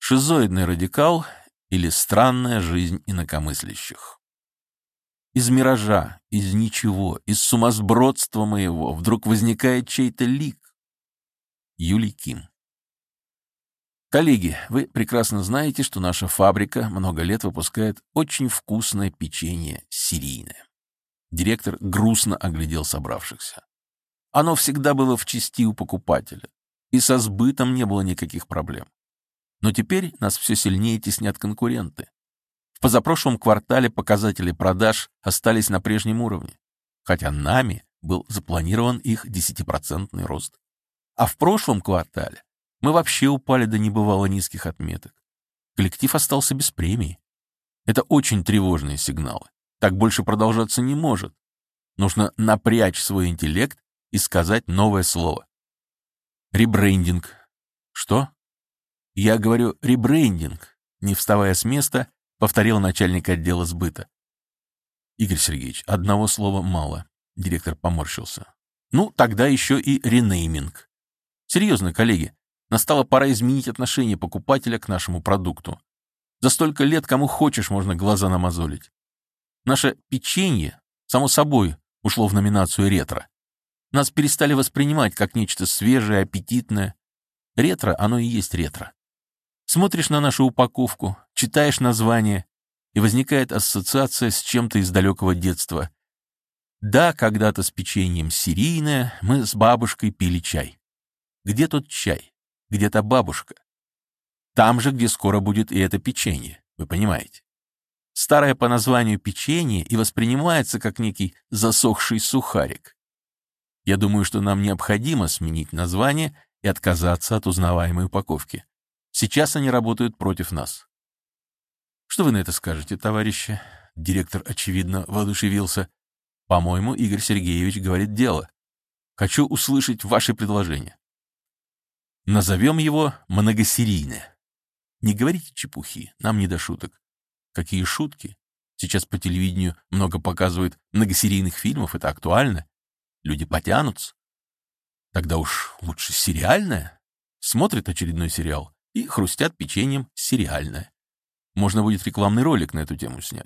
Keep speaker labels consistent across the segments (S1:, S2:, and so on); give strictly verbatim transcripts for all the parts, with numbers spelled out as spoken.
S1: Шизоидный радикал или странная жизнь инакомыслящих. Из миража, из ничего, из сумасбродства моего вдруг возникает чей-то лик. Юлий Ким. Коллеги, вы прекрасно знаете, что наша фабрика много лет выпускает очень вкусное печенье серийное. Директор грустно оглядел собравшихся. Оно всегда было в чести у покупателя, и со сбытом не было никаких проблем. Но теперь нас все сильнее теснят конкуренты. В позапрошлом квартале показатели продаж остались на прежнем уровне, хотя нами был запланирован их десятипроцентный рост. А в прошлом квартале мы вообще упали до небывало низких отметок. Коллектив остался без премии. Это очень тревожные сигналы. Так больше продолжаться не может. Нужно напрячь свой интеллект и сказать новое слово. Ребрендинг. Что? Я говорю ребрендинг. Не вставая с места, повторил начальник отдела сбыта. Игорь Сергеевич, одного слова мало. Директор поморщился. Ну, тогда еще и ренейминг. Серьезно, коллеги, настала пора изменить отношение покупателя к нашему продукту. За столько лет кому хочешь можно глаза намазолить. Наше печенье, само собой, ушло в номинацию ретро. Нас перестали воспринимать как нечто свежее, аппетитное. Ретро, оно и есть ретро. Смотришь на нашу упаковку, читаешь название, и возникает ассоциация с чем-то из далекого детства. Да, когда-то с печеньем серийное мы с бабушкой пили чай. Где тот чай? Где та бабушка? Там же, где скоро будет и это печенье, вы понимаете. Старое по названию печенье и воспринимается как некий засохший сухарик. Я думаю, что нам необходимо сменить название и отказаться от узнаваемой упаковки. Сейчас они работают против нас. Что вы на это скажете, товарищи? Директор, очевидно, воодушевился. По-моему, Игорь Сергеевич говорит дело. Хочу услышать ваши предложения. Назовем его многосерийное. Не говорите чепухи, нам не до шуток. Какие шутки? Сейчас по телевидению много показывают многосерийных фильмов, это актуально. Люди потянутся. Тогда уж лучше сериальное. Смотрят очередной сериал и хрустят печеньем сериальное. Можно будет рекламный ролик на эту тему снять.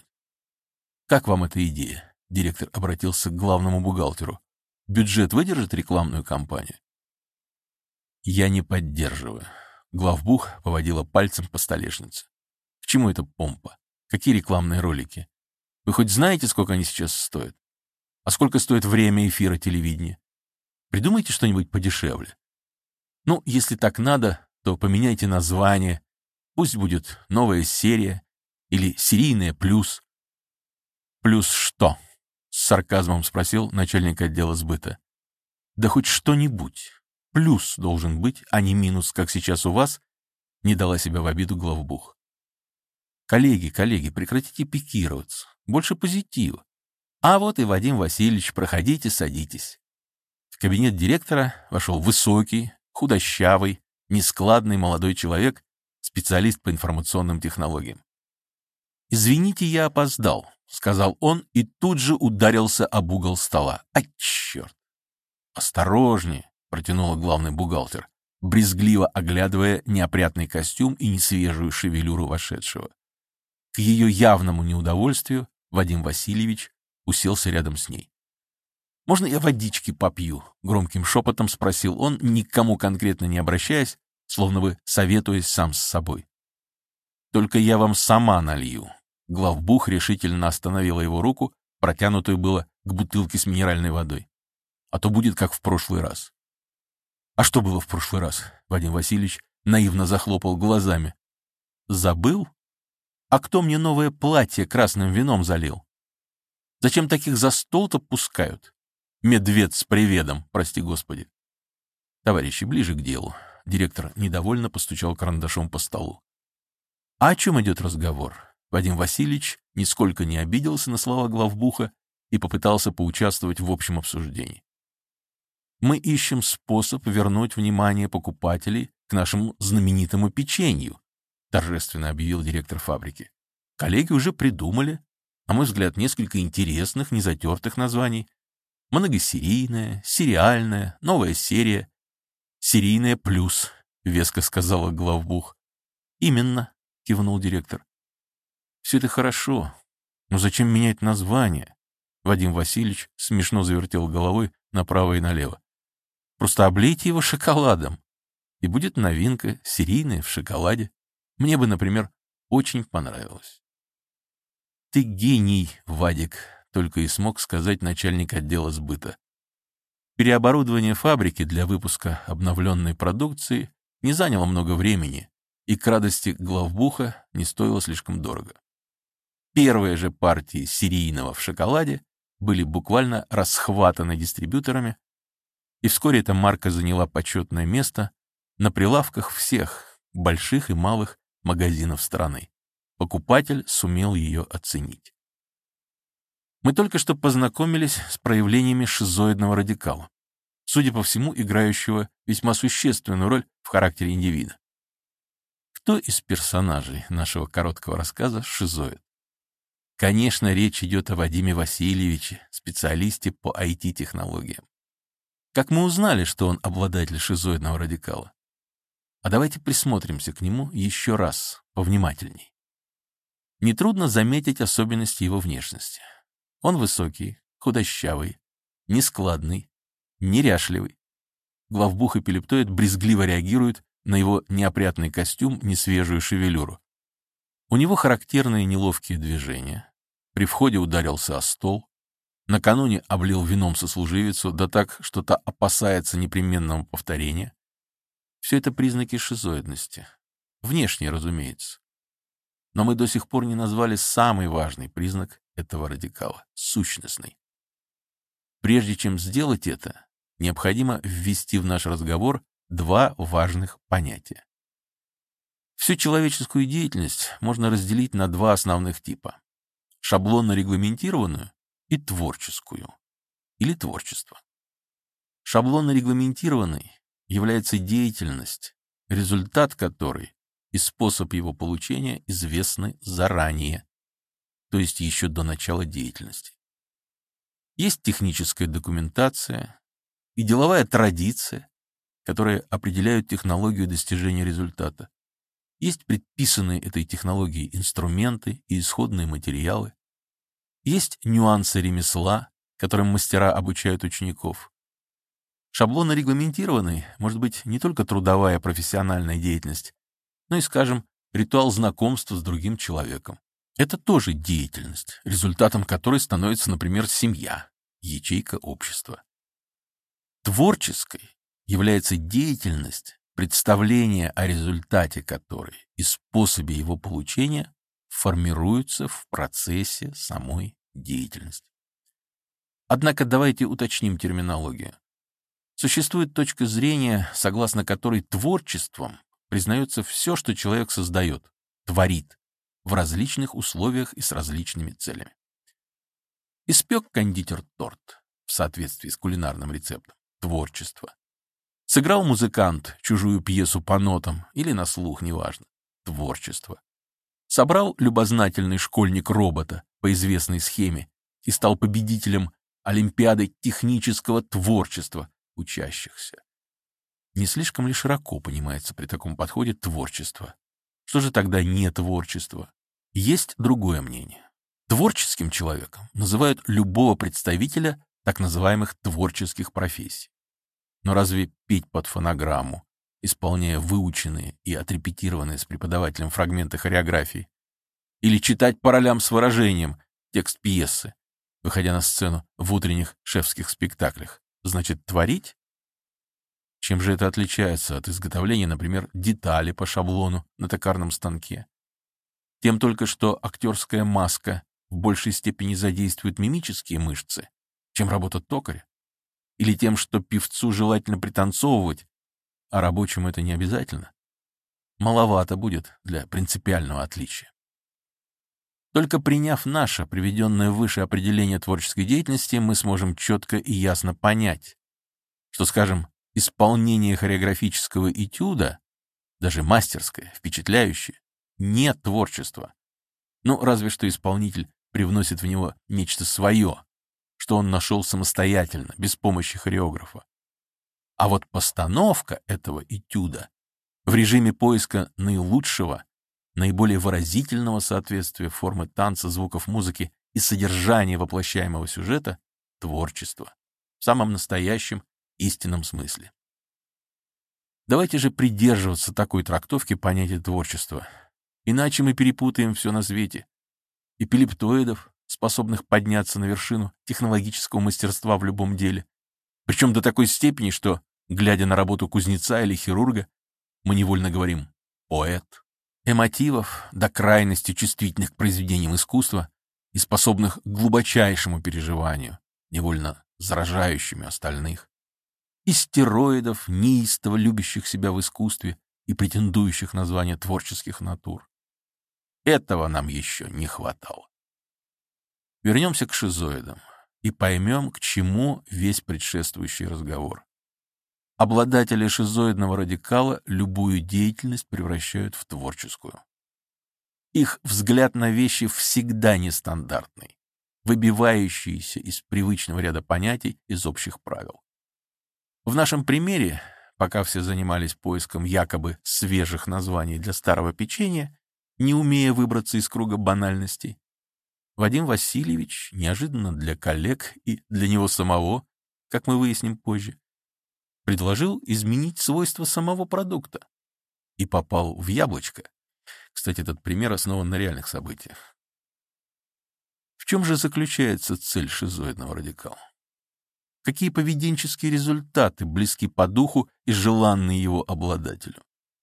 S1: Как вам эта идея? Директор обратился к главному бухгалтеру. Бюджет выдержит рекламную кампанию? Я не поддерживаю. Главбух поводила пальцем по столешнице. К чему эта помпа? Какие рекламные ролики? Вы хоть знаете, сколько они сейчас стоят? А сколько стоит время эфира телевидения? Придумайте что-нибудь подешевле. Ну, если так надо, то поменяйте название. Пусть будет новая серия или серийная плюс. Плюс что? С сарказмом спросил начальник отдела сбыта. Да хоть что-нибудь. Плюс должен быть, а не минус, как сейчас у вас, не дала себя в обиду главбух. Коллеги, коллеги, прекратите пикироваться. Больше позитива. А вот и Вадим Васильевич, проходите, садитесь. В кабинет директора вошел высокий, худощавый, нескладный молодой человек, специалист по информационным технологиям. «Извините, я опоздал», — сказал он и тут же ударился об угол стола. «А, черт!» «Осторожнее», — протянула главный бухгалтер, брезгливо оглядывая неопрятный костюм и несвежую шевелюру вошедшего. К ее явному неудовольствию Вадим Васильевич уселся рядом с ней. «Можно я водички попью?» — громким шепотом спросил он, никому конкретно не обращаясь, словно бы советуясь сам с собой. «Только я вам сама налью». Главбух решительно остановила его руку, протянутую было к бутылке с минеральной водой. «А то будет как в прошлый раз». «А что было в прошлый раз?» Вадим Васильевич наивно захлопал глазами. «Забыл? А кто мне новое платье красным вином залил? Зачем таких за стол-то пускают? Медведь с приведом, прости господи». «Товарищи, ближе к делу». Директор недовольно постучал карандашом по столу. «А о чем идет разговор?» Вадим Васильевич нисколько не обиделся на слова главбуха и попытался поучаствовать в общем обсуждении. «Мы ищем способ вернуть внимание покупателей к нашему знаменитому печенью», торжественно объявил директор фабрики. «Коллеги уже придумали, на мой взгляд, несколько интересных, незатертых названий. Многосерийная, сериальная, новая серия. Серийная плюс», — веско сказала главбух. Именно, кивнул директор. Все это хорошо, но зачем менять название? Вадим Васильевич смешно завертел головой направо и налево. Просто облейте его шоколадом, и будет новинка, серийная в шоколаде. Мне бы, например, очень понравилось. Ты гений, Вадик, только и смог сказать начальник отдела сбыта. Переоборудование фабрики для выпуска обновленной продукции не заняло много времени, и к радости главбуха не стоило слишком дорого. Первые же партии серийного в шоколаде были буквально расхватаны дистрибьюторами, и вскоре эта марка заняла почетное место на прилавках всех больших и малых магазинов страны. Покупатель сумел ее оценить. Мы только что познакомились с проявлениями шизоидного радикала, судя по всему, играющего весьма существенную роль в характере индивида. Кто из персонажей нашего короткого рассказа шизоид? Конечно, речь идет о Вадиме Васильевиче, специалисте по ай ти-технологиям. Как мы узнали, что он обладатель шизоидного радикала? А давайте присмотримся к нему еще раз, повнимательней. Нетрудно заметить особенности его внешности. Он высокий, худощавый, нескладный, неряшливый. Главбух эпилептоид брезгливо реагирует на его неопрятный костюм, несвежую шевелюру. У него характерные неловкие движения. При входе ударился о стол. Накануне облил вином сослуживицу, да так, что та опасается непременного повторения. Все это признаки шизоидности. Внешне, разумеется. Но мы до сих пор не назвали самый важный признак этого радикала — сущностный. Прежде чем сделать это, необходимо ввести в наш разговор два важных понятия. Всю человеческую деятельность можно разделить на два основных типа — шаблонно-регламентированную и творческую, или творчество. Шаблонно-регламентированной является деятельность, результат которой и способ его получения известны заранее, то есть еще до начала деятельности. Есть техническая документация и деловая традиция, которые определяют технологию достижения результата. Есть предписанные этой технологией инструменты и исходные материалы. Есть нюансы ремесла, которым мастера обучают учеников. Шаблонно регламентированной может быть не только трудовая профессиональная деятельность, но и, скажем, ритуал знакомства с другим человеком. Это тоже деятельность, результатом которой становится, например, семья, ячейка общества. Творческой является деятельность, представление о результате которой и способе его получения формируются в процессе самой деятельности. Однако давайте уточним терминологию. Существует точка зрения, согласно которой творчеством признается все, что человек создает, творит, в различных условиях и с различными целями. Испек кондитер торт в соответствии с кулинарным рецептом — творчество. Сыграл музыкант чужую пьесу по нотам или на слух, неважно — творчество. Собрал любознательный школьник робота по известной схеме и стал победителем Олимпиады технического творчества учащихся. Не слишком ли широко понимается при таком подходе творчество? Что же тогда не творчество? Есть другое мнение. Творческим человеком называют любого представителя так называемых творческих профессий. Но разве петь под фонограмму, исполняя выученные и отрепетированные с преподавателем фрагменты хореографии, или читать по ролям с выражением текст пьесы, выходя на сцену в утренних шефских спектаклях, значит творить? Чем же это отличается от изготовления, например, детали по шаблону на токарном станке? Тем только, что актерская маска в большей степени задействует мимические мышцы, чем работа токаря? Или тем, что певцу желательно пританцовывать, а рабочему это не обязательно? Маловато будет для принципиального отличия. Только приняв наше, приведенное выше определение творческой деятельности, мы сможем четко и ясно понять, что, скажем, исполнение хореографического этюда, даже мастерское, впечатляющее, не творчество. Ну, разве что исполнитель привносит в него нечто свое, что он нашел самостоятельно, без помощи хореографа. А вот постановка этого этюда В режиме поиска наилучшего, наиболее выразительного соответствия формы танца, звуков музыки и содержания воплощаемого сюжета — творчество в самом настоящем истинном смысле. Давайте же придерживаться такой трактовки понятия творчества, иначе мы перепутаем все на свете. Эпилептоидов, способных подняться на вершину технологического мастерства в любом деле, причем до такой степени, что, глядя на работу кузнеца или хирурга, мы невольно говорим «поэт». Эмотивов, до крайности чувствительных к произведениям искусства и способных к глубочайшему переживанию, невольно заражающими остальных. Истероидов, неистово любящих себя в искусстве и претендующих на звание творческих натур. Этого нам еще не хватало. Вернемся к шизоидам и поймем, к чему весь предшествующий разговор. Обладатели шизоидного радикала любую деятельность превращают в творческую. Их взгляд на вещи всегда нестандартный, выбивающийся из привычного ряда понятий, из общих правил. В нашем примере, пока все занимались поиском якобы свежих названий для старого печенья, не умея выбраться из круга банальностей, Вадим Васильевич неожиданно для коллег и для него самого, как мы выясним позже, предложил изменить свойства самого продукта и попал в яблочко. Кстати, этот пример основан на реальных событиях. В чем же заключается цель шизоидного радикала? Какие поведенческие результаты близки по духу и желанны его обладателю?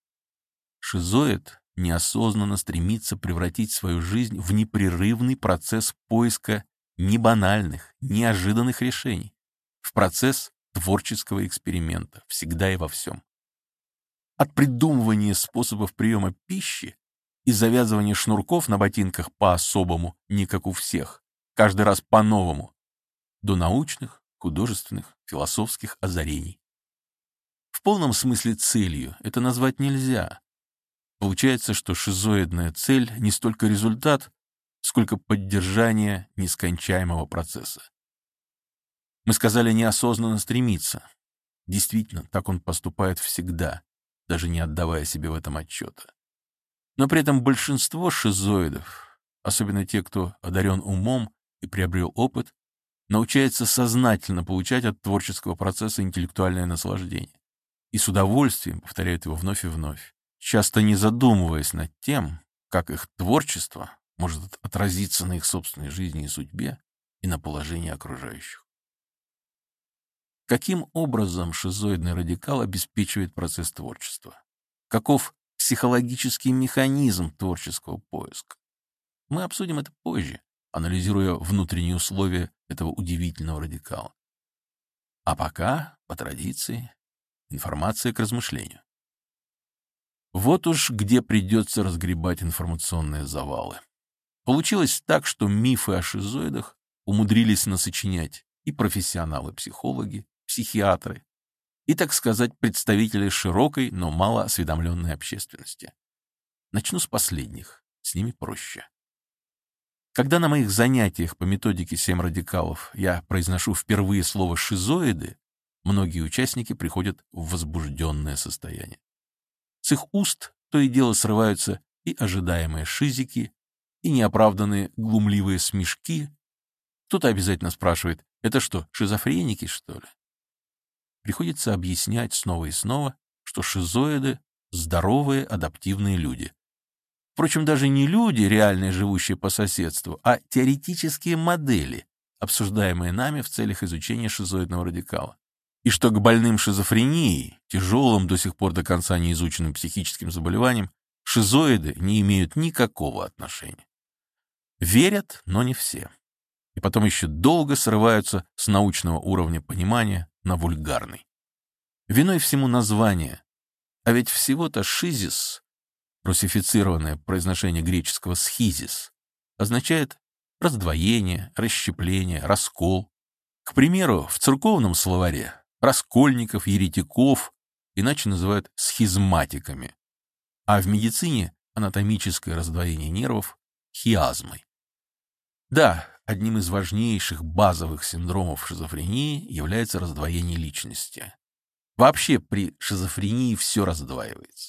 S1: Шизоид неосознанно стремится превратить свою жизнь в непрерывный процесс поиска небанальных, неожиданных решений, в процесс творческого эксперимента, всегда и во всем. От придумывания способов приема пищи и завязывания шнурков на ботинках по-особому, не как у всех, каждый раз по-новому, до научных, художественных, философских озарений. В полном смысле целью это назвать нельзя. Получается, что шизоидная цель не столько результат, сколько поддержание нескончаемого процесса. Мы сказали неосознанно стремиться. Действительно, так он поступает всегда, даже не отдавая себе в этом отчета. Но при этом большинство шизоидов, особенно те, кто одарен умом и приобрел опыт, научается сознательно получать от творческого процесса интеллектуальное наслаждение. И с удовольствием повторяют его вновь и вновь, часто не задумываясь над тем, как их творчество может отразиться на их собственной жизни и судьбе и на положении окружающих. Каким образом шизоидный радикал обеспечивает процесс творчества? Каков психологический механизм творческого поиска? Мы обсудим это позже, анализируя внутренние условия этого удивительного радикала. А пока, по традиции, информация к размышлению. Вот уж где придется разгребать информационные завалы. Получилось так, что мифы о шизоидах умудрились насочинять и профессионалы-психологи, психиатры, и, так сказать, представители широкой, но мало осведомленной общественности. Начну с последних, с ними проще. Когда на моих занятиях по методике «Семь радикалов» я произношу впервые слово «шизоиды», многие участники приходят в возбужденное состояние. С их уст то и дело срываются и ожидаемые шизики, и неоправданные глумливые смешки. Кто-то обязательно спрашивает: это что, шизофреники, что ли? Приходится объяснять снова и снова, что шизоиды — здоровые адаптивные люди. Впрочем, даже не люди, реальные, живущие по соседству, а теоретические модели, обсуждаемые нами в целях изучения шизоидного радикала. И что к больным шизофренией, тяжелым, до сих пор до конца неизученным психическим заболеваниям, шизоиды не имеют никакого отношения. Верят, но не все. И потом еще долго срываются с научного уровня понимания на вульгарный. Виной всему название. А ведь всего-то шизис, русифицированное произношение греческого схизис, означает раздвоение, расщепление, раскол. К примеру, в церковном словаре раскольников, еретиков иначе называют схизматиками, а в медицине анатомическое раздвоение нервов — хиазмой. Да, одним из важнейших базовых синдромов шизофрении является раздвоение личности. Вообще при шизофрении все раздваивается.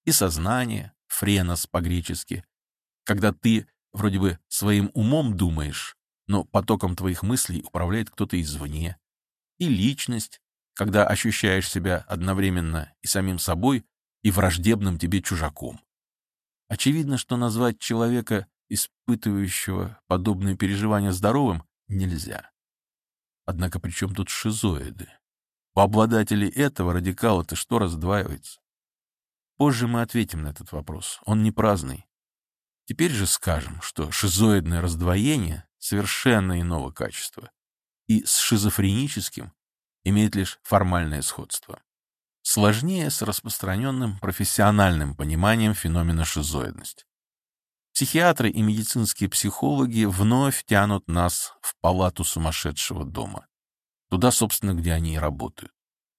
S1: и сознание, френос по-гречески, когда ты вроде бы своим умом думаешь, но потоком твоих мыслей управляет кто-то извне, и личность, когда ощущаешь себя одновременно и самим собой, и враждебным тебе чужаком. Очевидно, что назвать человека, испытывающего подобные переживания, здоровым нельзя. Однако при чем тут шизоиды? У обладателей этого радикала-то что раздваивается? Позже мы ответим на этот вопрос, он не праздный. Теперь же скажем, что шизоидное раздвоение совершенно иного качества и с шизофреническим имеет лишь формальное сходство. Сложнее с распространенным профессиональным пониманием феномена шизоидности. Психиатры и медицинские психологи вновь тянут нас в палату сумасшедшего дома. Туда, собственно, где они и работают.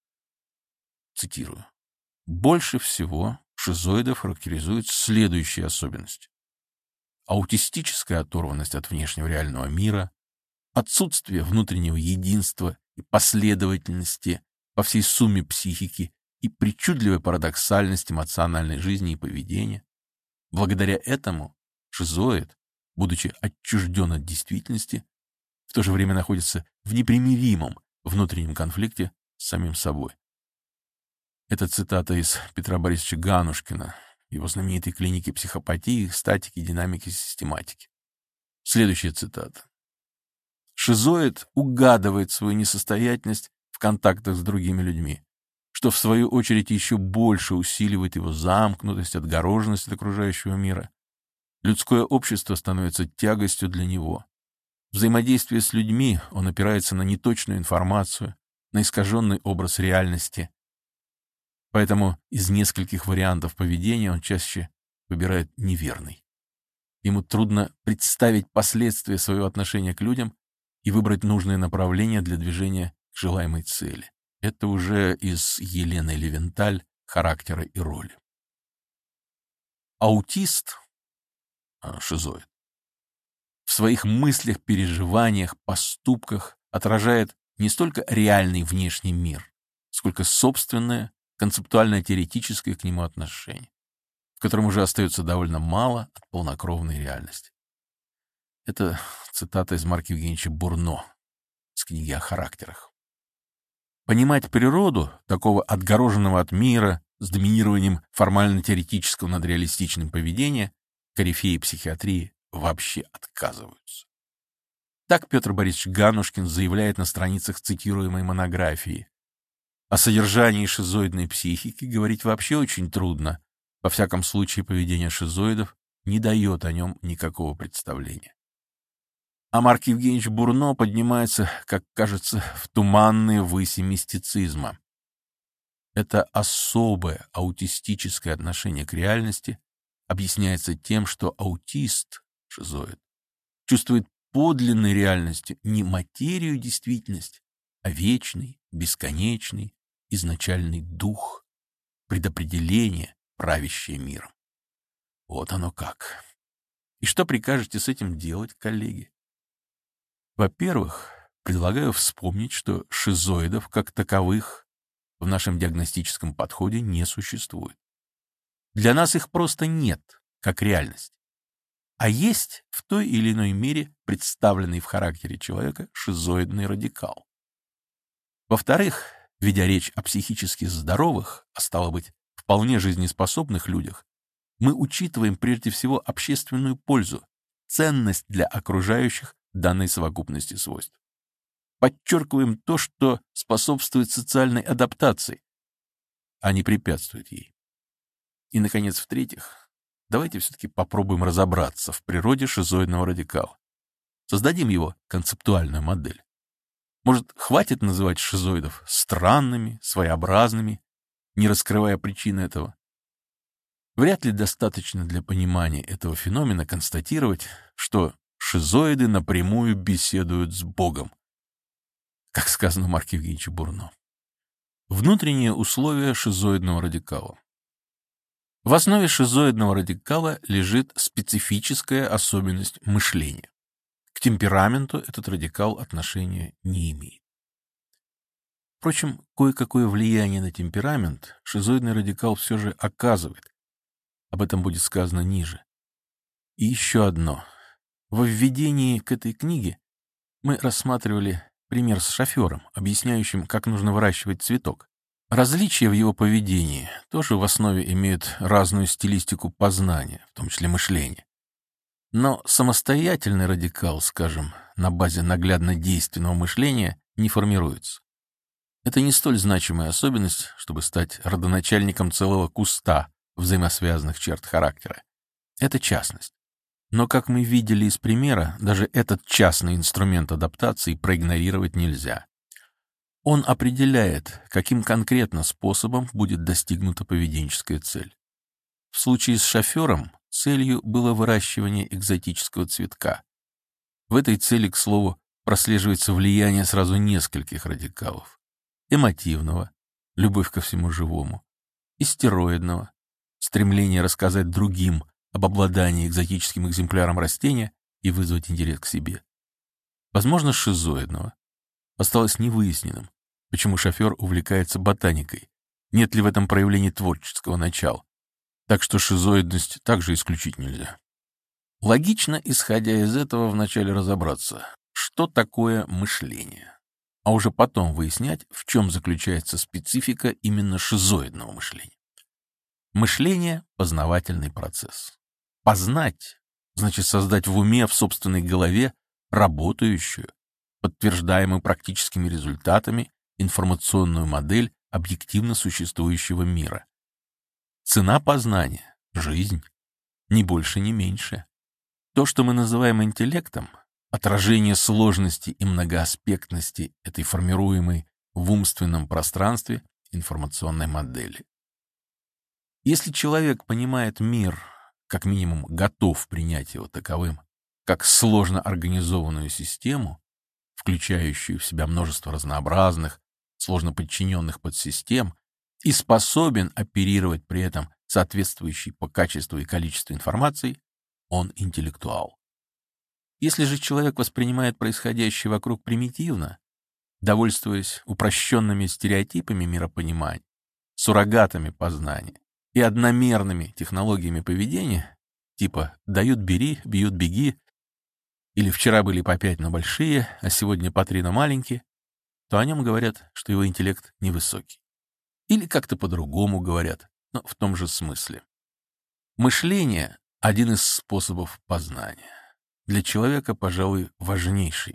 S1: Цитирую. Больше всего шизоидов характеризует следующие особенности. Аутистическая оторванность от внешнего реального мира, отсутствие внутреннего единства и последовательности по всей сумме психики и причудливая парадоксальность эмоциональной жизни и поведения. Благодаря этому шизоид, будучи отчужден от действительности, в то же время находится в непримиримом внутреннем конфликте с самим собой. Это цитата из Петра Борисовича Ганушкина, его знаменитой клиники психопатии, статики, динамики, систематики. Следующая цитата. Шизоид угадывает свою несостоятельность в контактах с другими людьми, что в свою очередь еще больше усиливает его замкнутость, отгороженность от окружающего мира. Людское общество становится тягостью для него. Взаимодействие с людьми он опирается на неточную информацию, на искаженный образ реальности. Поэтому из нескольких вариантов поведения он чаще выбирает неверный. Ему трудно представить последствия своего отношения к людям и выбрать нужное направление для движения к желаемой цели. Это уже из Елены Левенталь «Характера и роли». Аутист, шизоид, в своих мыслях, переживаниях, поступках отражает не столько реальный внешний мир, сколько собственное, концептуально-теоретическое к нему отношение, в котором уже остается довольно мало от полнокровной реальности. Это цитата из Марка Евгеньевича Бурно с книги о характерах. Понимать природу такого отгороженного от мира с доминированием формально-теоретического над реалистичным поведения корифеи психиатрии вообще отказываются. Так Петр Борисович Ганушкин заявляет на страницах цитируемой монографии. О содержании шизоидной психики говорить вообще очень трудно. Во всяком случае, поведение шизоидов не дает о нем никакого представления. А Марк Евгеньевич Бурно поднимается, как кажется, в туманные выси мистицизма. Это особое аутистическое отношение к реальности объясняется тем, что аутист, шизоид, чувствует подлинной реальностью не материю действительность, а вечный, бесконечный, изначальный дух, предопределение, правящее миром. Вот оно как. И что прикажете с этим делать, коллеги? Во-первых, предлагаю вспомнить, что шизоидов как таковых в нашем диагностическом подходе не существует. Для нас их просто нет, как реальность. А есть в той или иной мере представленный в характере человека шизоидный радикал. Во-вторых, ведя речь о психически здоровых, а стало быть, вполне жизнеспособных людях, мы учитываем прежде всего общественную пользу, ценность для окружающих данной совокупности свойств. Подчеркиваем то, что способствует социальной адаптации, а не препятствует ей. И, наконец, в-третьих, давайте все-таки попробуем разобраться в природе шизоидного радикала. Создадим его концептуальную модель. Может, хватит называть шизоидов странными, своеобразными, не раскрывая причины этого? Вряд ли достаточно для понимания этого феномена констатировать, что шизоиды напрямую беседуют с Богом, как сказано Марку Евгеньевичу Бурно. Внутренние условия шизоидного радикала. В основе шизоидного радикала лежит специфическая особенность мышления. К темпераменту этот радикал отношения не имеет. Впрочем, кое-какое влияние на темперамент шизоидный радикал все же оказывает, Об этом будет сказано ниже. И еще одно. Во введении к этой книге мы рассматривали пример с шофером, объясняющим, как нужно выращивать цветок. Различия в его поведении тоже в основе имеют разную стилистику познания, в том числе мышления. Но самостоятельный радикал, скажем, на базе наглядно-действенного мышления не формируется. Это не столь значимая особенность, чтобы стать родоначальником целого куста взаимосвязанных черт характера. Это частность. Но, как мы видели из примера, даже этот частный инструмент адаптации проигнорировать нельзя. Он определяет, каким конкретно способом будет достигнута поведенческая цель. В случае с шофером целью было выращивание экзотического цветка. В этой цели, к слову, прослеживается влияние сразу нескольких радикалов. Эмотивного, любовь ко всему живому, истероидного, стремление рассказать другим об обладании экзотическим экземпляром растения и вызвать интерес к себе. Возможно, шизоидного. Осталось невыясненным, почему шофер увлекается ботаникой, нет ли в этом проявлений творческого начала. Так что шизоидность также исключить нельзя. Логично, исходя из этого, вначале разобраться, что такое мышление, а уже потом выяснять, в чем заключается специфика именно шизоидного мышления. Мышление — познавательный процесс. Познать — значит создать в уме, в собственной голове, работающую, подтверждаемую практическими результатами, информационную модель объективно существующего мира. Цена познания — жизнь, ни больше, ни меньше. То, что мы называем интеллектом, отражение сложности и многоаспектности этой формируемой в умственном пространстве информационной модели. Если человек понимает мир, как минимум готов принять его таковым, как сложно организованную систему, включающую в себя множество разнообразных, сложно подчиненных подсистем, и способен оперировать при этом соответствующей по качеству и количеству информации, он интеллектуал. Если же человек воспринимает происходящее вокруг примитивно, довольствуясь упрощенными стереотипами миропонимания, суррогатами познания и одномерными технологиями поведения, типа «дают — бери, бьют — беги», или «вчера были по пять на большие, а сегодня по три на маленькие», то о нем говорят, что его интеллект невысокий. Или как-то по-другому говорят, но в том же смысле. Мышление — один из способов познания. Для человека, пожалуй, важнейший.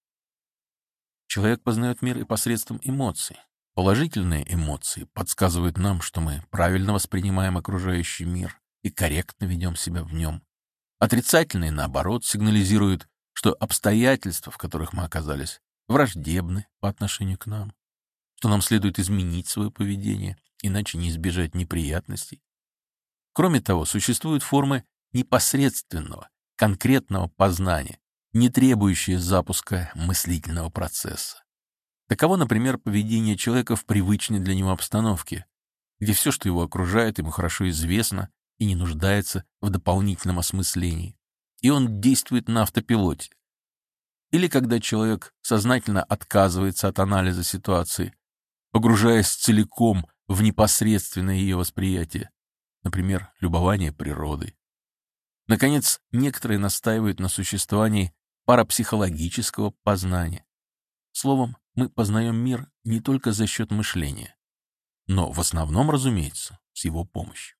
S1: Человек познает мир и посредством эмоций. Положительные эмоции подсказывают нам, что мы правильно воспринимаем окружающий мир и корректно ведем себя в нем. Отрицательные, наоборот, сигнализируют, что обстоятельства, в которых мы оказались, враждебны по отношению к нам, что нам следует изменить свое поведение, иначе не избежать неприятностей. Кроме того, существуют формы непосредственного, конкретного познания, не требующие запуска мыслительного процесса. Таково, например, поведение человека в привычной для него обстановке, где все, что его окружает, ему хорошо известно и не нуждается в дополнительном осмыслении, и он действует на автопилоте. Или когда человек сознательно отказывается от анализа ситуации, погружаясь целиком в непосредственное ее восприятие, например, любование природой. Наконец, некоторые настаивают на существовании парапсихологического познания. Словом, мы познаем мир не только за счет мышления, но в основном, разумеется, с его помощью.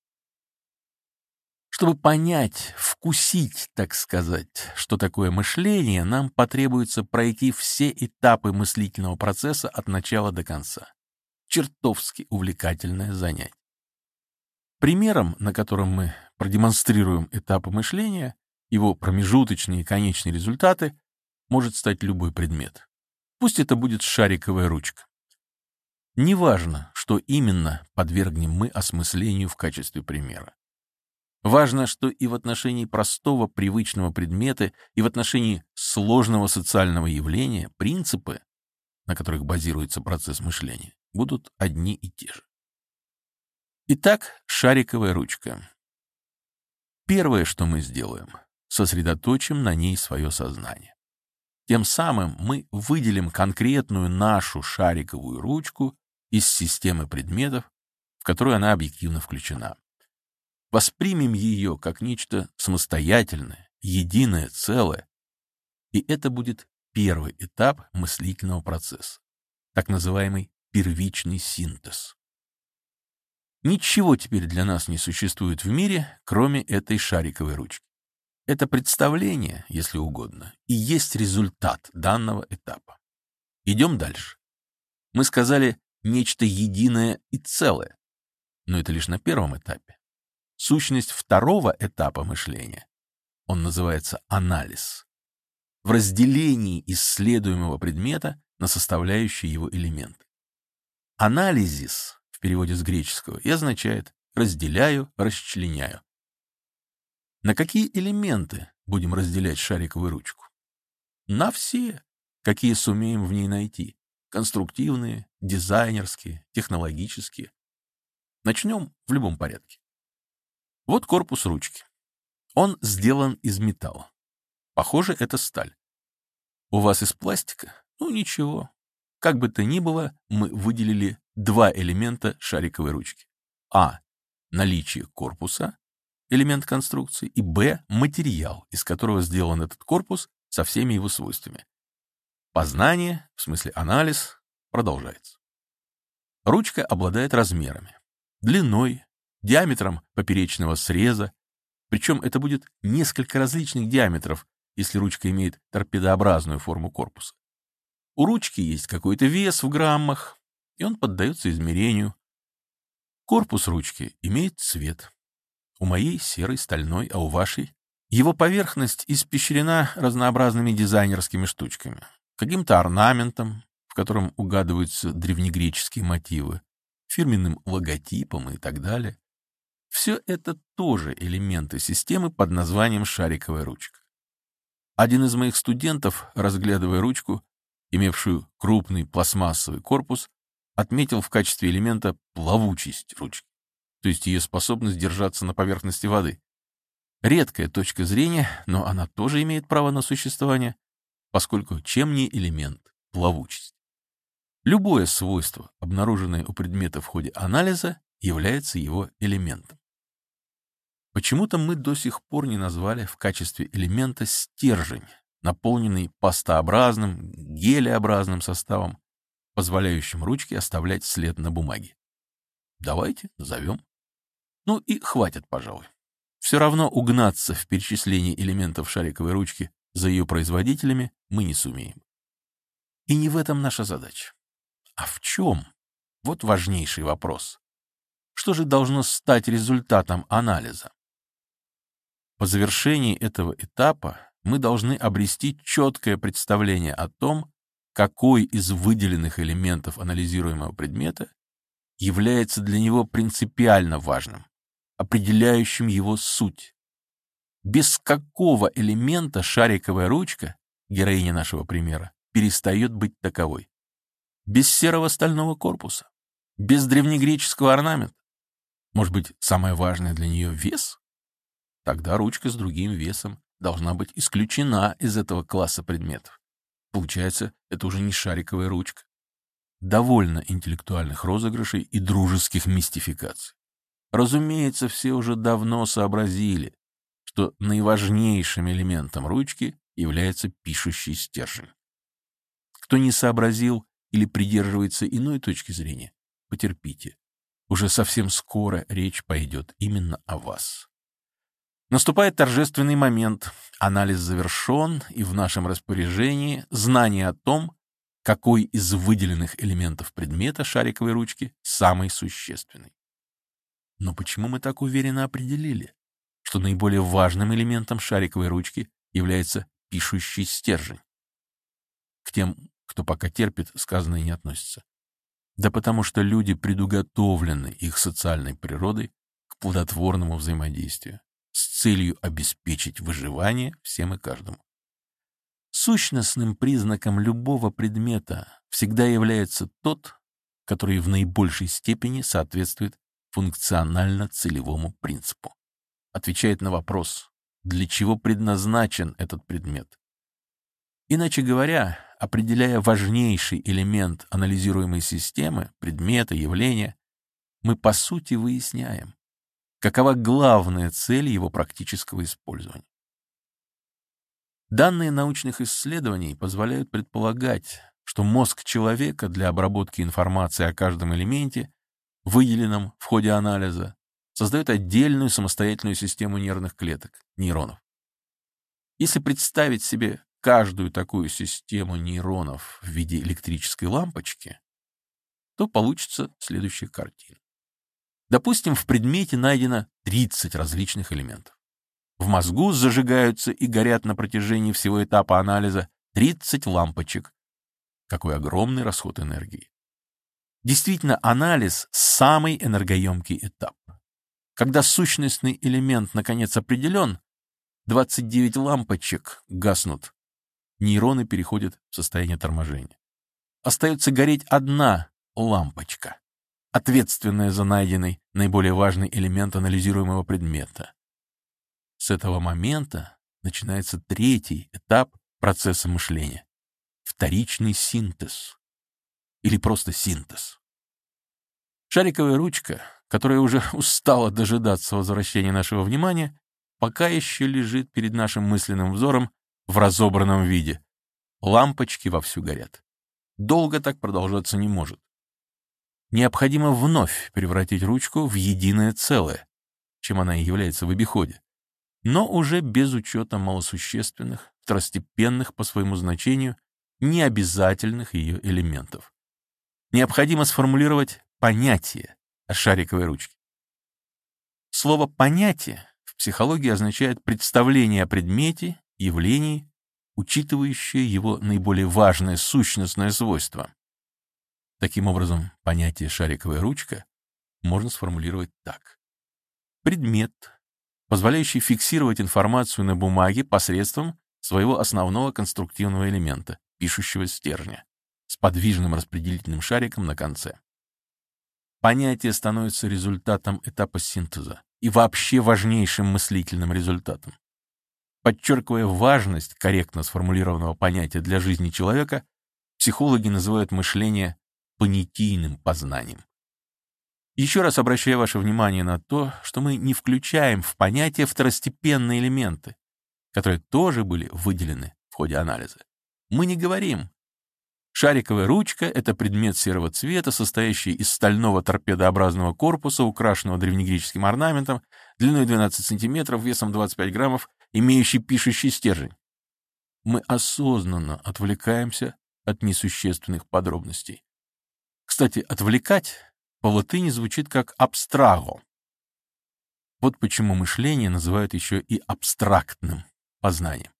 S1: Чтобы понять, вкусить, так сказать, что такое мышление, нам потребуется пройти все этапы мыслительного процесса от начала до конца. Чертовски увлекательное занятие. Примером, на котором мы продемонстрируем этапы мышления, его промежуточные и конечные результаты, может стать любой предмет. Пусть это будет шариковая ручка. Неважно, что именно подвергнем мы осмыслению в качестве примера. Важно, что и в отношении простого привычного предмета, и в отношении сложного социального явления принципы, на которых базируется процесс мышления, будут одни и те же. Итак, шариковая ручка. Первое, что мы сделаем, сосредоточим на ней свое сознание. Тем самым мы выделим конкретную нашу шариковую ручку из системы предметов, в которую она объективно включена. воспримем ее как нечто самостоятельное, единое, целое, и это будет первый этап мыслительного процесса, так называемый первичный синтез. Ничего теперь для нас не существует в мире, кроме этой шариковой ручки. Это представление, если угодно, и есть результат данного этапа. Идем дальше. Мы сказали нечто единое и целое, но это лишь на первом этапе. Сущность второго этапа мышления, он называется анализ, в разделении исследуемого предмета на составляющие его элементы. Анализис в переводе с греческого и означает «разделяю, расчленяю». На какие элементы будем разделять шариковую ручку? На все, какие сумеем в ней найти. Конструктивные, дизайнерские, технологические. Начнем в любом порядке. Вот корпус ручки. Он сделан из металла. Похоже, это сталь. У вас из пластика? Ну, ничего. Как бы то ни было, мы выделили два элемента шариковой ручки. А. Наличие корпуса, элемент конструкции, и Б. Материал, из которого сделан этот корпус со всеми его свойствами. Познание, в смысле анализ, продолжается. Ручка обладает размерами. Длиной, диаметром поперечного среза, причем это будет несколько различных диаметров, если ручка имеет торпедообразную форму корпуса. У ручки есть какой-то вес в граммах, и он поддается измерению. Корпус ручки имеет цвет. У моей серый, стальной, а у вашей? Его поверхность испещрена разнообразными дизайнерскими штучками, каким-то орнаментом, в котором угадываются древнегреческие мотивы, фирменным логотипом и так далее. Все это тоже элементы системы под названием шариковая ручка. Один из моих студентов, разглядывая ручку, имевшую крупный пластмассовый корпус, отметил в качестве элемента плавучесть ручки, то есть ее способность держаться на поверхности воды. Редкая точка зрения, но она тоже имеет право на существование, поскольку чем не элемент — плавучесть. Любое свойство, обнаруженное у предмета в ходе анализа, является его элементом. Почему-то мы до сих пор не назвали в качестве элемента стержень, наполненный пастообразным, гелеобразным составом, позволяющим ручке оставлять след на бумаге. Давайте назовем. Ну и хватит, пожалуй. Все равно угнаться в перечислении элементов шариковой ручки за ее производителями мы не сумеем. И не в этом наша задача. А в чем? Вот важнейший вопрос. Что же должно стать результатом анализа? По завершении этого этапа мы должны обрести четкое представление о том, какой из выделенных элементов анализируемого предмета является для него принципиально важным, определяющим его суть. Без какого элемента шариковая ручка, героиня нашего примера, перестает быть таковой? Без серого стального корпуса? Без древнегреческого орнамента? Может быть, самое важное для нее — вес? Тогда ручка с другим весом должна быть исключена из этого класса предметов. Получается, это уже не шариковая ручка. Довольно интеллектуальных розыгрышей и дружеских мистификаций. Разумеется, все уже давно сообразили, что наиважнейшим элементом ручки является пишущий стержень. Кто не сообразил или придерживается иной точки зрения, потерпите. Уже совсем скоро речь пойдет именно о вас. Наступает торжественный момент. Анализ завершен, и в нашем распоряжении знание о том, какой из выделенных элементов предмета шариковой ручки самый существенный. Но почему мы так уверенно определили, что наиболее важным элементом шариковой ручки является пишущий стержень? К тем, кто пока терпит, сказанное не относится. Да потому что люди предуготовлены их социальной природой к плодотворному взаимодействию с целью обеспечить выживание всем и каждому. Сущностным признаком любого предмета всегда является тот, который в наибольшей степени соответствует функционально-целевому принципу. Отвечает на вопрос, для чего предназначен этот предмет. Иначе говоря, определяя важнейший элемент анализируемой системы, предмета, явления, мы по сути выясняем, какова главная цель его практического использования. Данные научных исследований позволяют предполагать, что мозг человека для обработки информации о каждом элементе, выделенном в ходе анализа, создает отдельную самостоятельную систему нервных клеток, нейронов. Если представить себе каждую такую систему нейронов в виде электрической лампочки, то получится следующая картина. Допустим, в предмете найдено тридцать различных элементов. В мозгу зажигаются и горят на протяжении всего этапа анализа тридцать лампочек. Какой огромный расход энергии. Действительно, анализ — самый энергоемкий этап. Когда сущностный элемент наконец определен, двадцать девять лампочек гаснут, нейроны переходят в состояние торможения. Остается гореть одна лампочка, ответственная за найденный наиболее важный элемент анализируемого предмета. С этого момента начинается третий этап процесса мышления — вторичный синтез или просто синтез. Шариковая ручка, которая уже устала дожидаться возвращения нашего внимания, пока еще лежит перед нашим мысленным взором в разобранном виде. Лампочки вовсю горят. Долго так продолжаться не может. Необходимо вновь превратить ручку в единое целое, чем она и является в обиходе, но уже без учета малосущественных, второстепенных по своему значению, необязательных ее элементов. Необходимо сформулировать понятие о шариковой ручке. Слово «понятие» в психологии означает представление о предмете, явлении, учитывающее его наиболее важное сущностное свойство. Таким образом, понятие «шариковая ручка» можно сформулировать так. Предмет, позволяющий фиксировать информацию на бумаге посредством своего основного конструктивного элемента — пишущего стержня, с подвижным распределительным шариком на конце. Понятие становится результатом этапа синтеза и вообще важнейшим мыслительным результатом. Подчеркивая важность корректно сформулированного понятия для жизни человека, психологи называют мышление понятийным познанием. Еще раз обращаю ваше внимание на то, что мы не включаем в понятие второстепенные элементы, которые тоже были выделены в ходе анализа. Мы не говорим: шариковая ручка — это предмет серого цвета, состоящий из стального торпедообразного корпуса, украшенного древнегреческим орнаментом, длиной двенадцать сантиметров, весом двадцать пять граммов, имеющий пишущий стержень. Мы осознанно отвлекаемся от несущественных подробностей. Кстати, отвлекать по латыни звучит как «абстраго». Вот почему мышление называют еще и абстрактным познанием.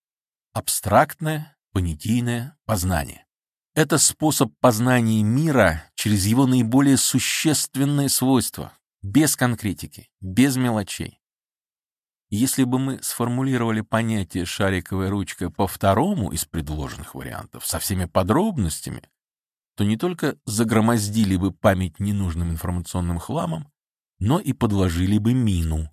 S1: Абстрактное, понятийное познание — это способ познания мира через его наиболее существенные свойства, без конкретики, без мелочей. Если бы мы сформулировали понятие «шариковая ручка» по второму из предложенных вариантов со всеми подробностями, то не только загромоздили бы память ненужным информационным хламом, но и подложили бы мину.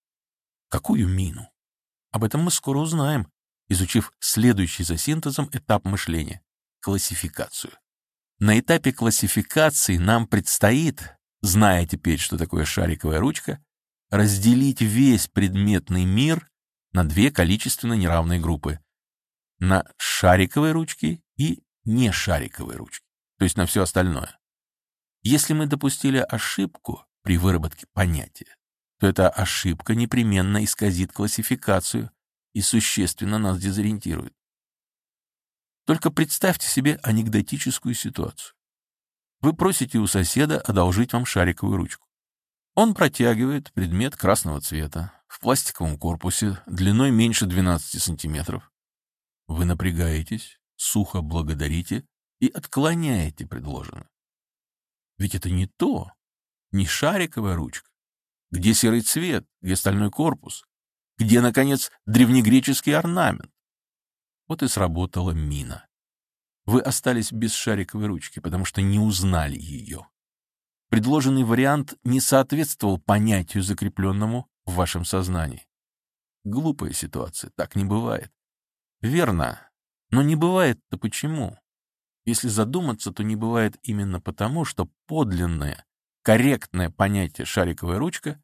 S1: Какую мину? Об этом мы скоро узнаем, изучив следующий за синтезом этап мышления — классификацию. На этапе классификации нам предстоит, зная теперь, что такое шариковая ручка, разделить весь предметный мир на две количественно неравные группы — на шариковые ручки и нешариковые ручки, то есть на все остальное. Если мы допустили ошибку при выработке понятия, то эта ошибка непременно исказит классификацию и существенно нас дезориентирует. Только представьте себе анекдотическую ситуацию. Вы просите у соседа одолжить вам шариковую ручку. Он протягивает предмет красного цвета в пластиковом корпусе длиной меньше двенадцати сантиметров. Вы напрягаетесь, сухо благодарите и отклоняете предложенное. Ведь это не то, не шариковая ручка. Где серый цвет, где стальной корпус, где, наконец, древнегреческий орнамент? Вот и сработала мина. Вы остались без шариковой ручки, потому что не узнали ее. Предложенный вариант не соответствовал понятию, закрепленному в вашем сознании. Глупая ситуация, так не бывает. Верно, но не бывает-то почему? Если задуматься, то не бывает именно потому, что подлинное, корректное понятие «шариковая ручка»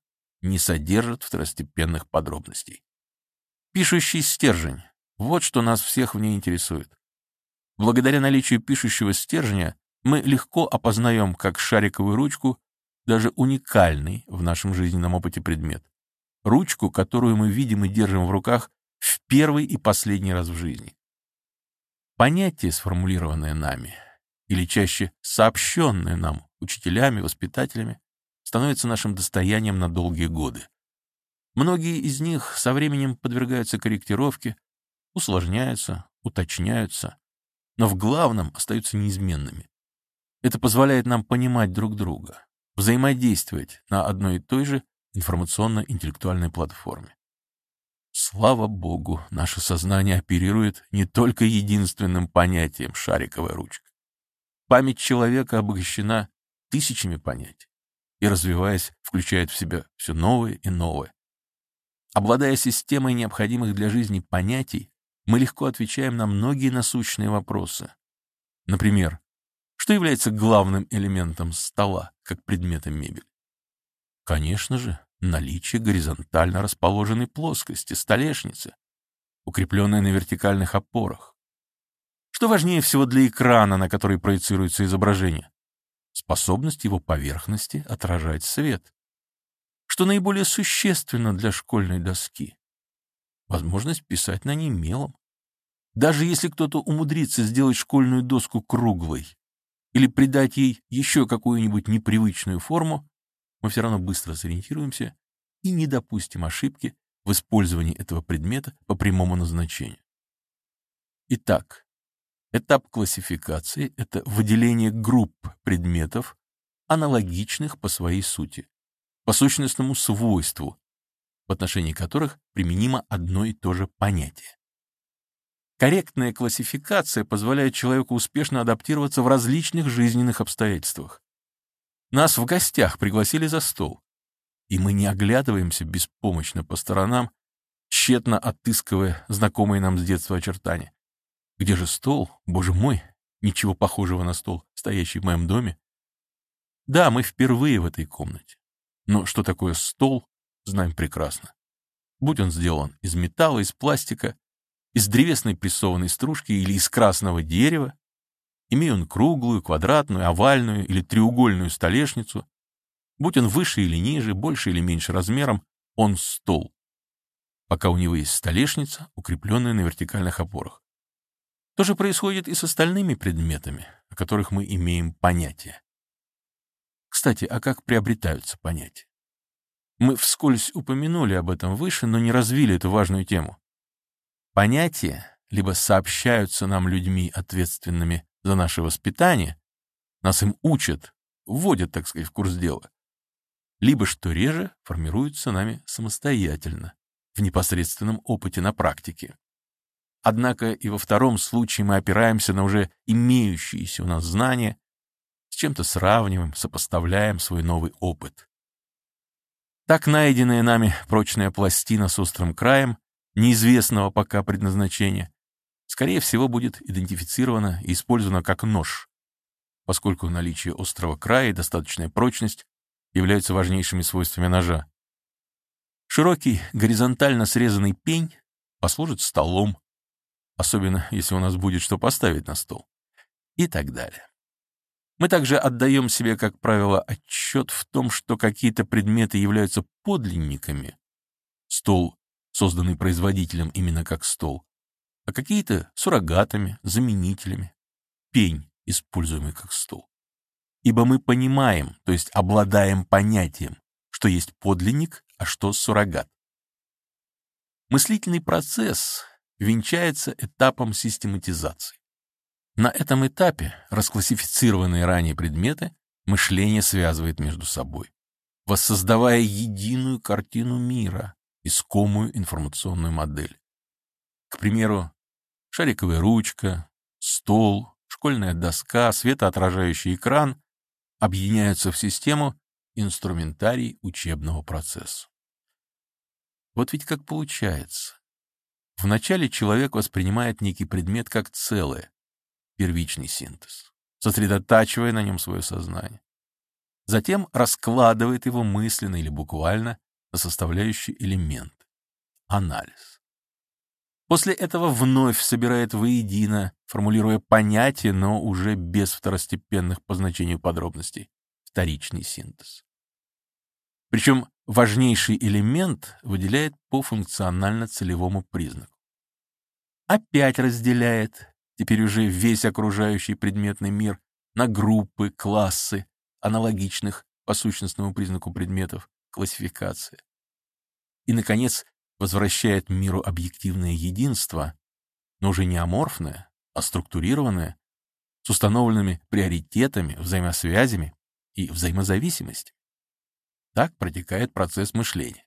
S1: не содержат второстепенных подробностей. Пишущий стержень — вот что нас всех в ней интересует. Благодаря наличию пишущего стержня мы легко опознаем как шариковую ручку даже уникальный в нашем жизненном опыте предмет. Ручку, которую мы видим и держим в руках в первый и последний раз в жизни. Понятие, сформулированное нами, или чаще сообщенное нам учителями, воспитателями, становится нашим достоянием на долгие годы. Многие из них со временем подвергаются корректировке, усложняются, уточняются, но в главном остаются неизменными. Это позволяет нам понимать друг друга, взаимодействовать на одной и той же информационно-интеллектуальной платформе. Слава Богу, наше сознание оперирует не только единственным понятием «шариковая ручка». Память человека обогащена тысячами понятий и, развиваясь, включает в себя все новое и новое. Обладая системой необходимых для жизни понятий, мы легко отвечаем на многие насущные вопросы. Например, что является главным элементом стола, как предмета мебели? Конечно же, наличие горизонтально расположенной плоскости, столешницы, укрепленной на вертикальных опорах. Что важнее всего для экрана, на который проецируется изображение? Способность его поверхности отражать свет. Что наиболее существенно для школьной доски? Возможность писать на ней мелом. Даже если кто-то умудрится сделать школьную доску круглой или придать ей еще какую-нибудь непривычную форму, мы все равно быстро сориентируемся и не допустим ошибки в использовании этого предмета по прямому назначению. Итак, этап классификации — это выделение групп предметов, аналогичных по своей сути, по сущностному свойству, в отношении которых применимо одно и то же понятие. Корректная классификация позволяет человеку успешно адаптироваться в различных жизненных обстоятельствах. Нас в гостях пригласили за стол, и мы не оглядываемся беспомощно по сторонам, тщетно отыскивая знакомые нам с детства очертания. Где же стол? Боже мой, ничего похожего на стол, стоящий в моем доме. Да, мы впервые в этой комнате. Но что такое стол, знаем прекрасно. Будь он сделан из металла, из пластика, из древесной прессованной стружки или из красного дерева, имея он круглую, квадратную, овальную или треугольную столешницу, будь он выше или ниже, больше или меньше размером, он стол, пока у него есть столешница, укрепленная на вертикальных опорах. То же происходит и с остальными предметами, о которых мы имеем понятие. Кстати, а как приобретаются понятия? Мы вскользь упомянули об этом выше, но не развили эту важную тему. Понятия либо сообщаются нам людьми, ответственными за наше воспитание, нас им учат, вводят, так сказать, в курс дела, либо, что реже, формируются нами самостоятельно, в непосредственном опыте на практике. Однако и во втором случае мы опираемся на уже имеющиеся у нас знания, с чем-то сравниваем, сопоставляем свой новый опыт. Так найденная нами прочная пластина с острым краем, неизвестного пока предназначения, скорее всего, будет идентифицирована и использована как нож, поскольку наличие острого края и достаточная прочность являются важнейшими свойствами ножа. Широкий горизонтально срезанный пень послужит столом, особенно если у нас будет что поставить на стол, и так далее. Мы также отдаем себе, как правило, отчет в том, что какие-то предметы являются подлинниками, стол, созданный производителем именно как стол, а какие-то суррогатами, заменителями, пень, используемый как стол. Ибо мы понимаем, то есть обладаем понятием, что есть подлинник, а что суррогат. Мыслительный процесс венчается этапом систематизации. На этом этапе расклассифицированные ранее предметы мышление связывает между собой, воссоздавая единую картину мира, искомую информационную модель. К примеру, шариковая ручка, стол, школьная доска, светоотражающий экран объединяются в систему инструментарий учебного процесса. Вот ведь как получается. Вначале человек воспринимает некий предмет как целое, первичный синтез, сосредотачивая на нем свое сознание. Затем раскладывает его мысленно или буквально на составляющие элементы. Анализ. После этого вновь собирает воедино, формулируя понятия, но уже без второстепенных по значению подробностей. Вторичный синтез. Причем важнейший элемент выделяет по функционально-целевому признаку. Опять разделяет, теперь уже весь окружающий предметный мир, на группы, классы, аналогичных по сущностному признаку предметов, классификации. И, наконец, возвращает миру объективное единство, но уже не аморфное, а структурированное, с установленными приоритетами, взаимосвязями и взаимозависимостью. Так протекает процесс мышления.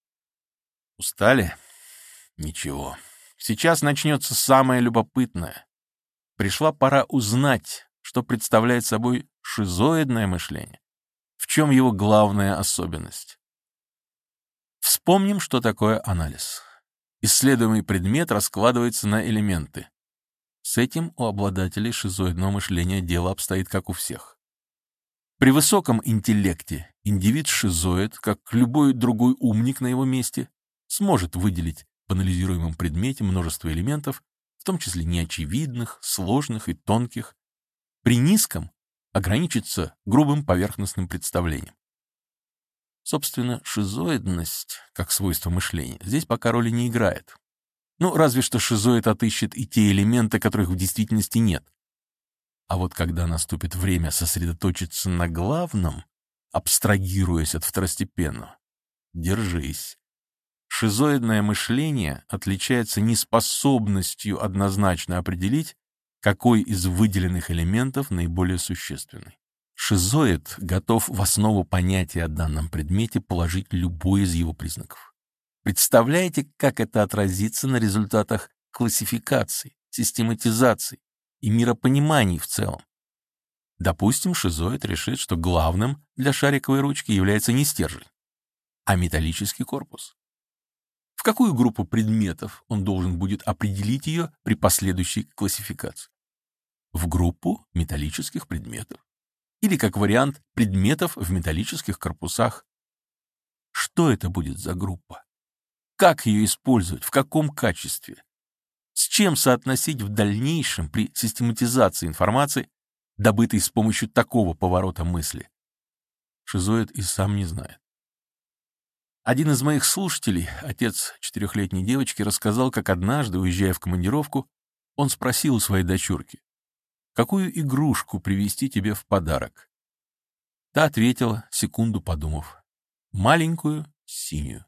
S1: Устали? Ничего. Сейчас начнется самое любопытное. Пришла пора узнать, что представляет собой шизоидное мышление, в чем его главная особенность. Вспомним, что такое анализ. Исследуемый предмет раскладывается на элементы. С этим у обладателей шизоидного мышления дело обстоит как у всех. При высоком интеллекте индивид-шизоид, как любой другой умник на его месте, сможет выделить в анализируемом предмете множество элементов, в том числе неочевидных, сложных и тонких. При низком ограничится грубым поверхностным представлением. Собственно, шизоидность, как свойство мышления, здесь пока роли не играет. Ну, разве что шизоид отыщет и те элементы, которых в действительности нет. А вот когда наступит время сосредоточиться на главном, абстрагируясь от второстепенного, держись. Шизоидное мышление отличается неспособностью однозначно определить, какой из выделенных элементов наиболее существенный. Шизоид готов в основу понятия о данном предмете положить любой из его признаков. Представляете, как это отразится на результатах классификации, систематизации и миропониманий в целом? Допустим, шизоид решит, что главным для шариковой ручки является не стержень, а металлический корпус. В какую группу предметов он должен будет определить ее при последующей классификации? В группу металлических предметов. Или, как вариант, предметов в металлических корпусах. Что это будет за группа? Как ее использовать? В каком качестве? С чем соотносить в дальнейшем при систематизации информации, добытой с помощью такого поворота мысли? Шизоид и сам не знает. Один из моих слушателей, отец четырехлетней девочки, рассказал, как однажды, уезжая в командировку, он спросил у своей дочурки: «Какую игрушку привезти тебе в подарок?» Та ответила, секунду подумав: «Маленькую, синюю».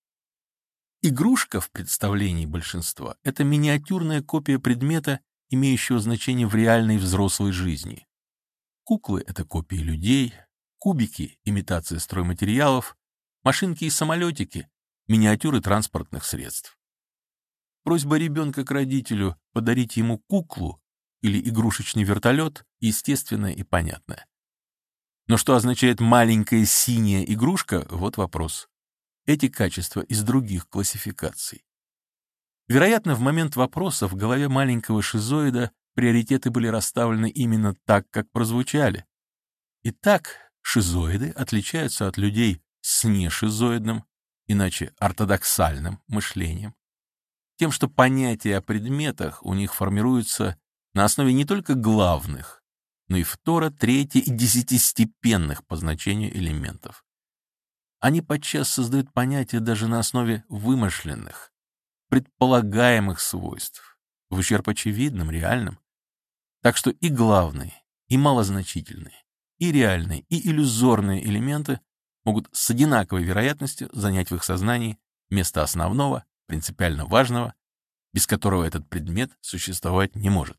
S1: Игрушка в представлении большинства — это миниатюрная копия предмета, имеющего значение в реальной взрослой жизни. Куклы — это копии людей, кубики — имитация стройматериалов, машинки и самолетики — миниатюры транспортных средств. Просьба ребенка к родителю подарить ему куклу или игрушечный вертолет естественная и понятная. Но что означает маленькая синяя игрушка — вот вопрос. Эти качества из других классификаций. Вероятно, в момент вопроса в голове маленького шизоида приоритеты были расставлены именно так, как прозвучали. Итак, шизоиды отличаются от людей с нешизоидным, иначе ортодоксальным мышлением, тем, что понятия о предметах у них формируются на основе не только главных, но и второ-, третье- и десятистепенных по значению элементов. Они подчас создают понятия даже на основе вымышленных, предполагаемых свойств, в ущерб очевидным, реальным. Так что и главные, и малозначительные, и реальные, и иллюзорные элементы могут с одинаковой вероятностью занять в их сознании место основного, принципиально важного, без которого этот предмет существовать не может.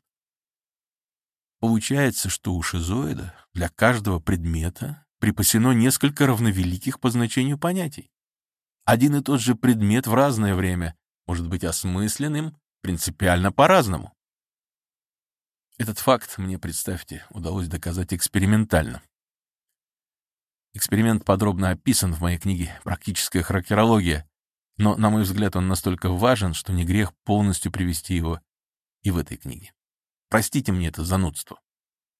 S1: Получается, что у шизоида для каждого предмета припасено несколько равновеликих по значению понятий. Один и тот же предмет в разное время может быть осмысленным принципиально по-разному. Этот факт мне, представьте, удалось доказать экспериментально. Эксперимент подробно описан в моей книге «Практическая характерология», но, на мой взгляд, он настолько важен, что не грех полностью привести его и в этой книге. Простите мне это занудство.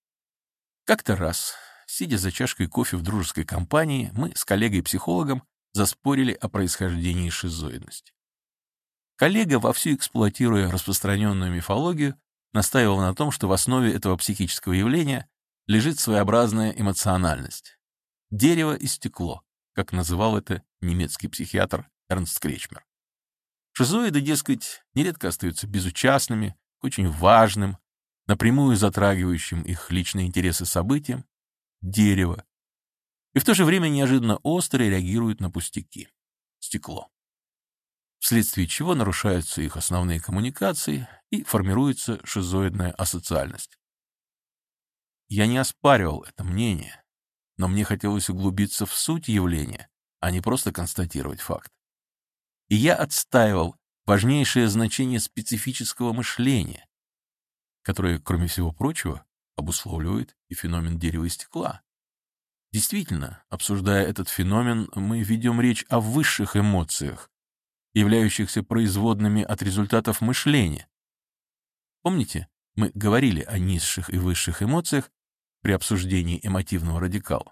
S1: Как-то раз, сидя за чашкой кофе в дружеской компании, мы с коллегой-психологом заспорили о происхождении шизоидности. Коллега, вовсю эксплуатируя распространенную мифологию, настаивал на том, что в основе этого психического явления лежит своеобразная эмоциональность. Дерево и стекло, как называл это немецкий психиатр Эрнст Кречмер. Шизоиды, дескать, нередко остаются безучастными к очень важным, напрямую затрагивающим их личные интересы событиям, дерево, и в то же время неожиданно остро реагируют на пустяки, стекло, вследствие чего нарушаются их основные коммуникации и формируется шизоидная асоциальность. Я не оспаривал это мнение, но мне хотелось углубиться в суть явления, а не просто констатировать факт. И я отстаивал важнейшее значение специфического мышления, которое, кроме всего прочего, обусловливает и феномен дерева и стекла. Действительно, обсуждая этот феномен, мы ведем речь о высших эмоциях, являющихся производными от результатов мышления. Помните, мы говорили о низших и высших эмоциях при обсуждении эмотивного радикала?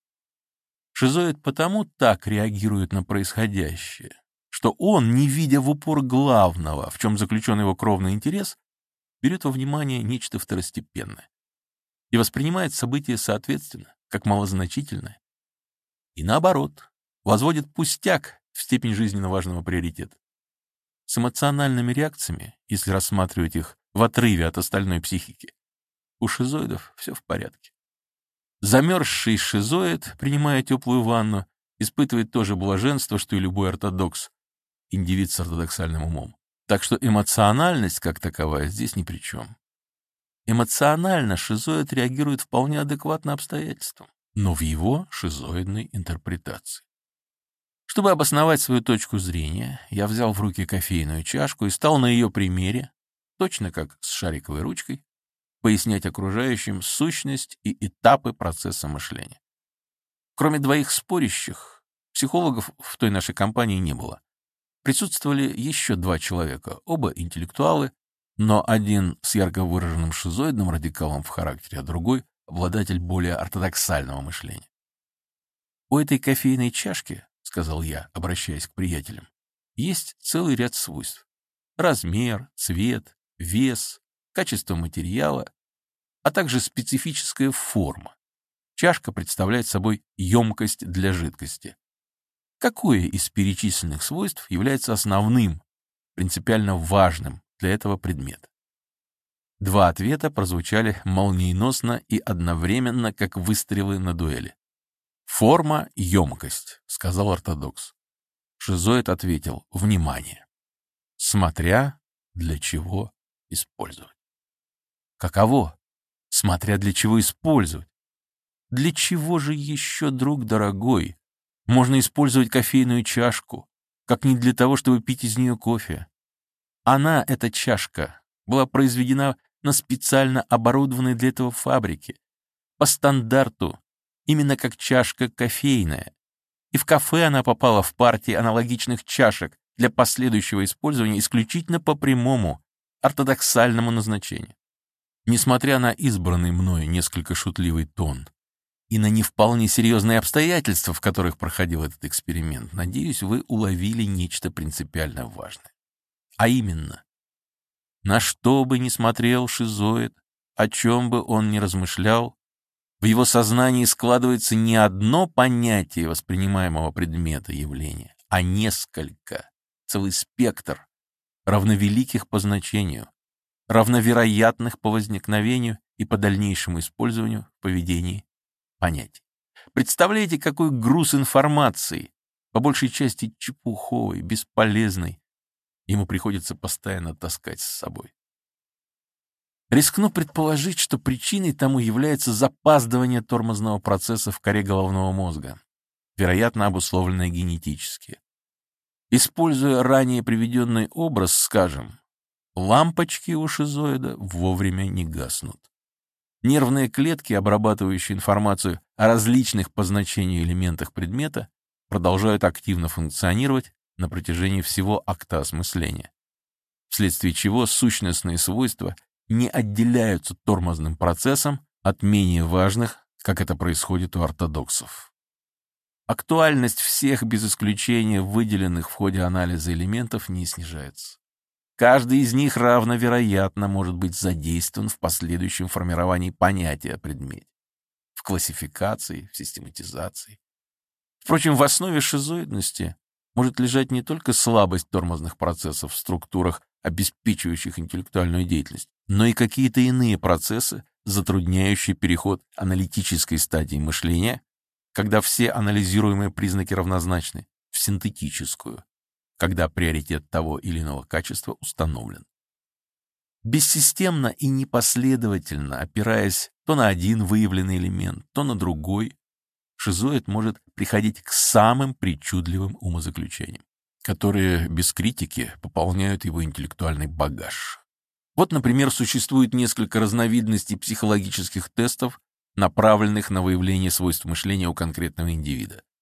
S1: Шизоид потому так реагирует на происходящее, что он, не видя в упор главного, в чем заключен его кровный интерес, берет во внимание нечто второстепенное и воспринимает события соответственно, как малозначительное. И наоборот, возводит пустяк в степень жизненно важного приоритета. С эмоциональными реакциями, если рассматривать их в отрыве от остальной психики, у шизоидов все в порядке. Замерзший шизоид, принимая теплую ванну, испытывает то же блаженство, что и любой ортодокс, индивид с ортодоксальным умом. Так что эмоциональность, как таковая, здесь ни при чем. Эмоционально шизоид реагирует вполне адекватно обстоятельствам, но в его шизоидной интерпретации. Чтобы обосновать свою точку зрения, я взял в руки кофейную чашку и стал на ее примере, точно как с шариковой ручкой, пояснять окружающим сущность и этапы процесса мышления. Кроме двоих спорящих, психологов в той нашей компании не было. Присутствовали еще два человека, оба интеллектуалы, но один с ярко выраженным шизоидным радикалом в характере, а другой — обладатель более ортодоксального мышления. «У этой кофейной чашки, — сказал я, обращаясь к приятелям, — есть целый ряд свойств. Размер, цвет, вес, качество материала, а также специфическая форма. Чашка представляет собой емкость для жидкости. Какое из перечисленных свойств является основным, принципиально важным для этого предмета?» Два ответа прозвучали молниеносно и одновременно, как выстрелы на дуэли. «Форма — емкость», — сказал ортодокс. Шизоид ответил: «Внимание, смотря для чего использовать». Каково? Смотря для чего использовать. Для чего же еще, друг дорогой, можно использовать кофейную чашку, как не для того, чтобы пить из нее кофе? Она, эта чашка, была произведена на специально оборудованной для этого фабрике, по стандарту, именно как чашка кофейная. И в кафе она попала в партии аналогичных чашек для последующего использования исключительно по прямому, ортодоксальному назначению. Несмотря на избранный мною несколько шутливый тон и на не вполне серьезные обстоятельства, в которых проходил этот эксперимент, надеюсь, вы уловили нечто принципиально важное. А именно, на что бы ни смотрел шизоид, о чем бы он ни размышлял, в его сознании складывается не одно понятие воспринимаемого предмета явления, а несколько, целый спектр, равновеликих по значению, равновероятных по возникновению и по дальнейшему использованию в поведении понятий. Представляете, какой груз информации, по большей части чепуховой, бесполезной, ему приходится постоянно таскать с собой. Рискну предположить, что причиной тому является запаздывание тормозного процесса в коре головного мозга, вероятно, обусловленное генетически. Используя ранее приведенный образ, скажем, лампочки у шизоида вовремя не гаснут. Нервные клетки, обрабатывающие информацию о различных по значению элементах предмета, продолжают активно функционировать на протяжении всего акта осмысления, вследствие чего сущностные свойства не отделяются тормозным процессом от менее важных, как это происходит у ортодоксов. Актуальность всех без исключения выделенных в ходе анализа элементов не снижается. Каждый из них равновероятно может быть задействован в последующем формировании понятия о предмете, в классификации, в систематизации. Впрочем, в основе шизоидности может лежать не только слабость тормозных процессов в структурах, обеспечивающих интеллектуальную деятельность, но и какие-то иные процессы, затрудняющие переход аналитической стадии мышления, когда все анализируемые признаки равнозначны, в синтетическую, когда приоритет того или иного качества установлен. Бессистемно и непоследовательно, опираясь то на один выявленный элемент, то на другой, шизоид может приходить к самым причудливым умозаключениям, которые без критики пополняют его интеллектуальный багаж. Вот, например, существует несколько разновидностей психологических тестов, направленных на выявление свойств мышления у конкретного индивида.